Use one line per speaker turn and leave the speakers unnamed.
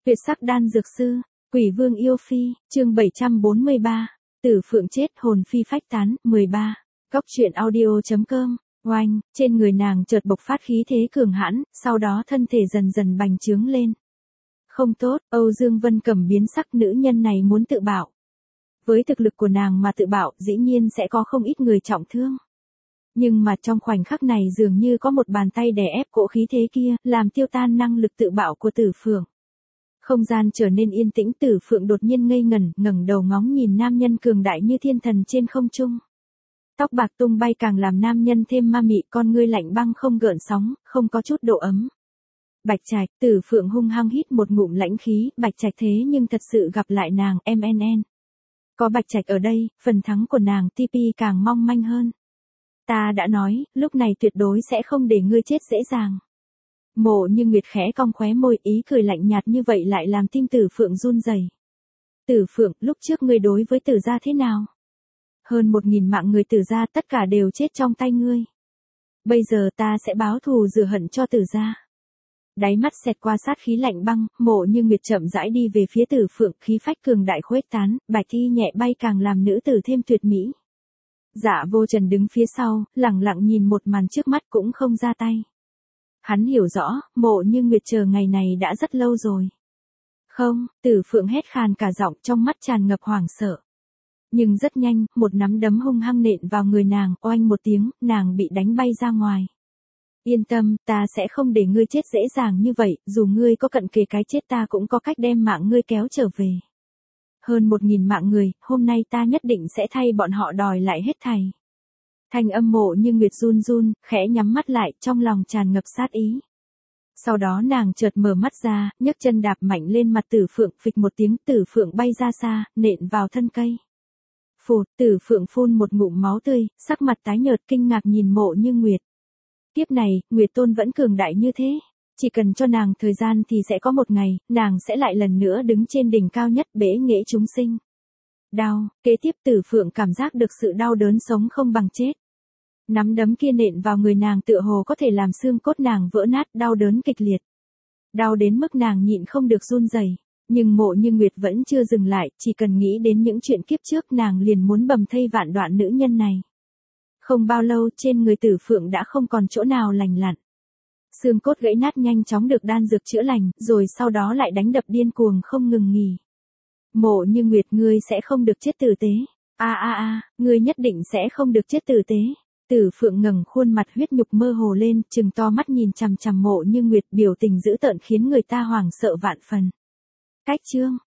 Tuyệt sắc đan dược sư, Quỷ Vương yêu phi, chương 743. Tử Phượng chết hồn phi phách tán, 13. Góc truyện audio.com. Oanh, trên người nàng chợt bộc phát khí thế cường hãn, sau đó thân thể dần dần bành trướng lên. Không tốt, Âu Dương Vân Cẩm biến sắc, nữ nhân này muốn tự bạo. Với thực lực của nàng mà tự bạo, dĩ nhiên sẽ có không ít người trọng thương. Nhưng mà trong khoảnh khắc này dường như có một bàn tay đè ép cỗ khí thế kia, làm tiêu tan năng lực tự bạo của Tử Phượng. Không gian trở nên yên tĩnh, Tử Phượng đột nhiên ngây ngẩn, ngẩng đầu ngóng nhìn nam nhân cường đại như thiên thần trên không trung. Tóc bạc tung bay càng làm nam nhân thêm ma mị, con ngươi lạnh băng không gợn sóng, không có chút độ ấm. Bạch Trạch, Tử Phượng hung hăng hít một ngụm lãnh khí, Bạch Trạch thế nhưng thật sự gặp lại nàng, MNN. Có Bạch Trạch ở đây, phần thắng của nàng TP càng mong manh hơn. Ta đã nói, lúc này tuyệt đối sẽ không để ngươi chết dễ dàng. Mộ Như Nguyệt khẽ cong khóe môi, ý cười lạnh nhạt như vậy lại làm tim Tử Phượng run rẩy. Tử Phượng, lúc trước ngươi đối với Tử gia thế nào? Hơn 1000 mạng người Tử gia tất cả đều chết trong tay ngươi. Bây giờ ta sẽ báo thù rửa hận cho Tử gia. Đáy mắt xẹt qua sát khí lạnh băng, Mộ Như Nguyệt chậm rãi đi về phía Tử Phượng, khí phách cường đại khuếch tán, bạch y nhẹ bay càng làm nữ tử thêm tuyệt mỹ. Dạ Vô Trần đứng phía sau, lẳng lặng nhìn một màn trước mắt cũng không ra tay. Hắn hiểu rõ, Mộ Như Nguyệt chờ ngày này đã rất lâu rồi. Không, Tử Phượng hét khàn cả giọng, trong mắt tràn ngập hoảng sợ. Nhưng rất nhanh, một nắm đấm hung hăng nện vào người nàng, oanh một tiếng, nàng bị đánh bay ra ngoài. Yên tâm, ta sẽ không để ngươi chết dễ dàng như vậy, dù ngươi có cận kề cái chết ta cũng có cách đem mạng ngươi kéo trở về. Hơn 1000 mạng người, hôm nay ta nhất định sẽ thay bọn họ đòi lại hết thảy. Thanh âm Mộ Như Nguyệt run run, khẽ nhắm mắt lại, trong lòng tràn ngập sát ý. Sau đó nàng chợt mở mắt ra, nhấc chân đạp mạnh lên mặt Tử Phượng, phịch một tiếng, Tử Phượng bay ra xa, nện vào thân cây. Phụt, Tử Phượng phun một ngụm máu tươi, sắc mặt tái nhợt kinh ngạc nhìn Mộ Như Nguyệt. Kiếp này, Nguyệt Tôn vẫn cường đại như thế. Chỉ cần cho nàng thời gian thì sẽ có một ngày, nàng sẽ lại lần nữa đứng trên đỉnh cao nhất bế nghệ chúng sinh. Đau, kế tiếp Tử Phượng cảm giác được sự đau đớn sống không bằng chết. Nắm đấm kia nện vào người nàng tựa hồ có thể làm xương cốt nàng vỡ nát, đau đớn kịch liệt. Đau đến mức nàng nhịn không được run rẩy. Nhưng Mộ Như Nguyệt vẫn chưa dừng lại, chỉ cần nghĩ đến những chuyện kiếp trước nàng liền muốn bầm thây vạn đoạn nữ nhân này. Không bao lâu trên người Tử Phượng đã không còn chỗ nào lành lặn. Xương cốt gãy nát nhanh chóng được đan dược chữa lành, rồi sau đó lại đánh đập điên cuồng không ngừng nghỉ. Mộ Như Nguyệt, ngươi sẽ không được chết tử tế. Ngươi nhất định sẽ không được chết tử tế. Tử Phượng ngẩng khuôn mặt huyết nhục mơ hồ lên, trừng to mắt nhìn chằm chằm Mộ Như Nguyệt, biểu tình dữ tợn khiến người ta hoảng sợ vạn phần. Cách chương